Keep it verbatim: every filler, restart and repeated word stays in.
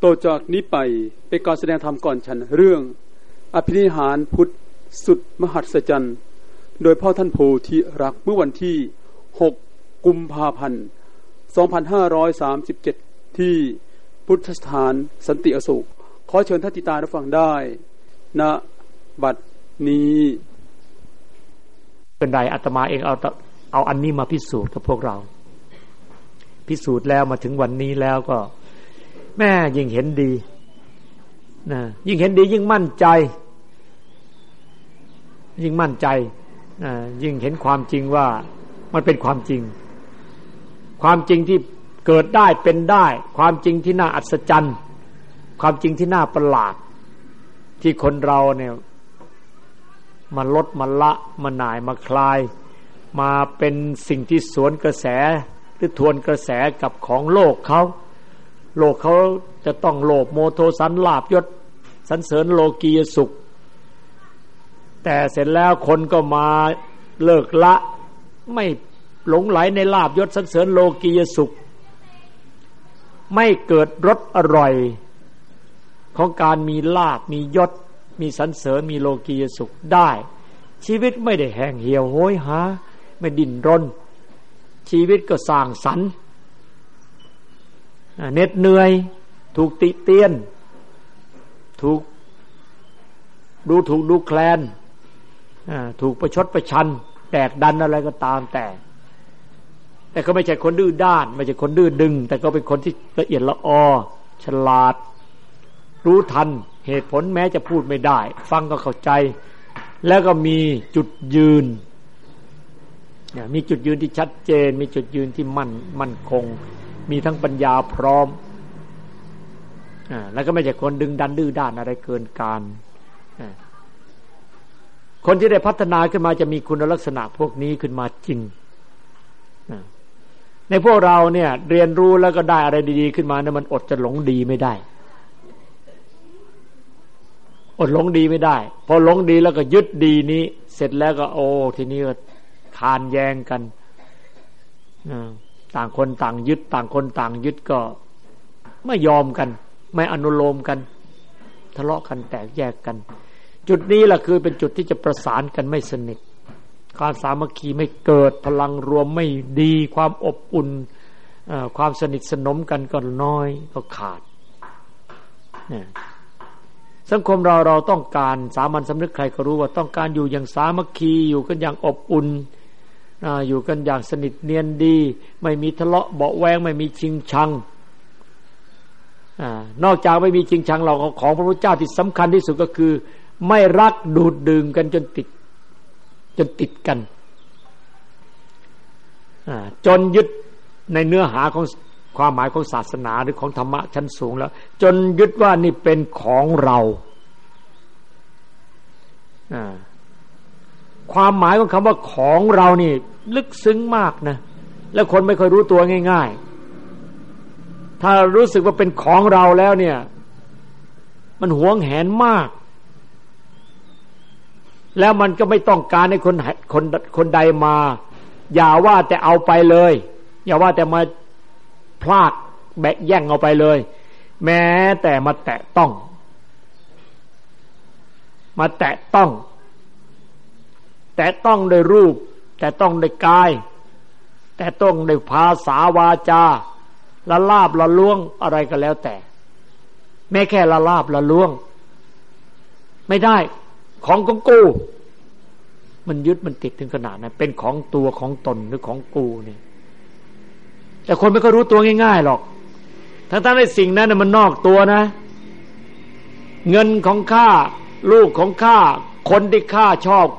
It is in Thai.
ต่อจากนี้ไปเป็นการแสดงธรรมก่อนฉันเรื่องอภินิหารพุทธสุดมหัศจรรย์โดยพ่อท่านโพธิรักเมื่อวันที่หกกุมภาพันธ์สองพันห้าร้อยสามสิบเจ็ดที่พุทธสถานสันติอโศกขอเชิญท่านติตารับฟังได้ณบัดนี้เป็นไรอาตมาเองเอาเอาอันนี้มาพิสูจน์กับพวกเราพิสูจน์แล้วมาถึงวันนี้แล้วก็แม่ยิ่งเห็นดีนะยิ่งเห็นดียิ่งมั่นใจยิ่งมั่นใจนะยิ่งเห็นความจริงว่ามันเป็นความจริงความจริงที่เกิดได้เป็นได้ความจริงที่น่าอัศจรรย์ความจริงที่น่าประหลาดที่คนเราเนี่ยมาลดมาละมาหน่ายมาคลายมาเป็นสิ่งที่สวนกระแสหรือทวนกระแสกับของโลกเขาโลกเขาจะต้องโลภโมโทสันลาภยศสรรเสริญโลกียสุขแต่เสร็จแล้วคนก็มาเลิกละไม่หลงไหลในลาภยศสรรเสริญโลกียสุขไม่เกิดรสอร่อยของการมีลาภมียศมีสรรเสริญมีโลกียสุขได้ชีวิตไม่ได้แห้งเหี่ยวโหยหาไม่ดิ้นรนชีวิตก็สร้างสรรค์เหน็ดเหนื่อยถูกติเตียนถูกดูถูกดูแคลนถูกประชดประชันแตกดันอะไรก็ตามแต่แต่ก็ไม่ใช่คนดื้อด้านไม่ใช่คนดื้อดึงแต่ก็เป็นคนที่ละเอียดละออฉลาดรู้ทันเหตุผลแม้จะพูดไม่ได้ฟังก็เข้าใจแล้วก็มีจุดยืนมีจุดยืนที่ชัดเจนมีจุดยืนที่มั่นมั่นคงมีทั้งปัญญาพร้อมอ่าแล้วก็ไม่ใช่คนดึงดันดื้อด้านอะไรเกินการอ่าคนที่ได้พัฒนาขึ้นมาจะมีคุณลักษณะพวกนี้ขึ้นมาจริงอ่าในพวกเราเนี่ยเรียนรู้แล้วก็ได้อะไรดีๆขึ้นมาเนี่ยมันอดจะหลงดีไม่ได้อดหลงดีไม่ได้พอหลงดีแล้วก็ยึดดีนี้เสร็จแล้วก็โอ้ทีนี้ก็คานแย้งกันอ่าต่างคนต่างยึดต่างคนต่างยึดก็ไม่ยอมกันไม่อนุโลมกันทะเลาะกันแตกแยกกันจุดนี้แหละคือเป็นจุดที่จะประสานกันไม่สนิทความสามัคคีไม่เกิดพลังรวมไม่ดีความอบอุ่นความสนิทสนมกันก็น้อยก็ขาดสังคมเราเราต้องการสามัญสำนึกใครก็รู้ว่าต้องการอยู่อย่างสามัคคีอยู่กันอย่างอบอุ่นอยู่กันอย่างสนิทเนียนดีไม่มีทะเลาะเบาะแวงไม่มีชิงชังนอกจากไม่มีชิงชังเราของพระพุทธเจ้าที่สำคัญที่สุดก็คือไม่รักดูดดื่มกันจนติดจนติดกันจนยึดในเนื้อหาของความหมายของศาสนาหรือของธรรมะชั้นสูงแล้วจนยึดว่านี่เป็นของเราความหมายของคำว่าของเรานี่ลึกซึ้งมากนะแล้วคนไม่ค่อยรู้ตัวง่ายๆถ้ารู้สึกว่าเป็นของเราแล้วเนี่ยมันหวงแหนมากแล้วมันก็ไม่ต้องการให้คนคนคนใดมาอย่าว่าแต่เอาไปเลยอย่าว่าแต่มาพลาดแบะแย่งเอาไปเลยแม้แต่มาแตะต้องมาแตะต้องแตะต้องโดยรูปแต่ต้องโดยกายแต่ต้องโดยภาษาวาจาละลาบละล้วงอะไรก็แล้วแต่แม้แค่ละลาบละล้วงไม่ได้ของของกูมันยึดมันติดถึงขนาดนั้นเป็นของตัวของตนหรือของกูเนี่ยแต่คนไม่ค่อยรู้ตัวง่ายๆหรอกทั้งๆที่สิ่งนั้นมันนอกตัวนะเงินของข้าลูกของข้าคนที่ข้าชอบ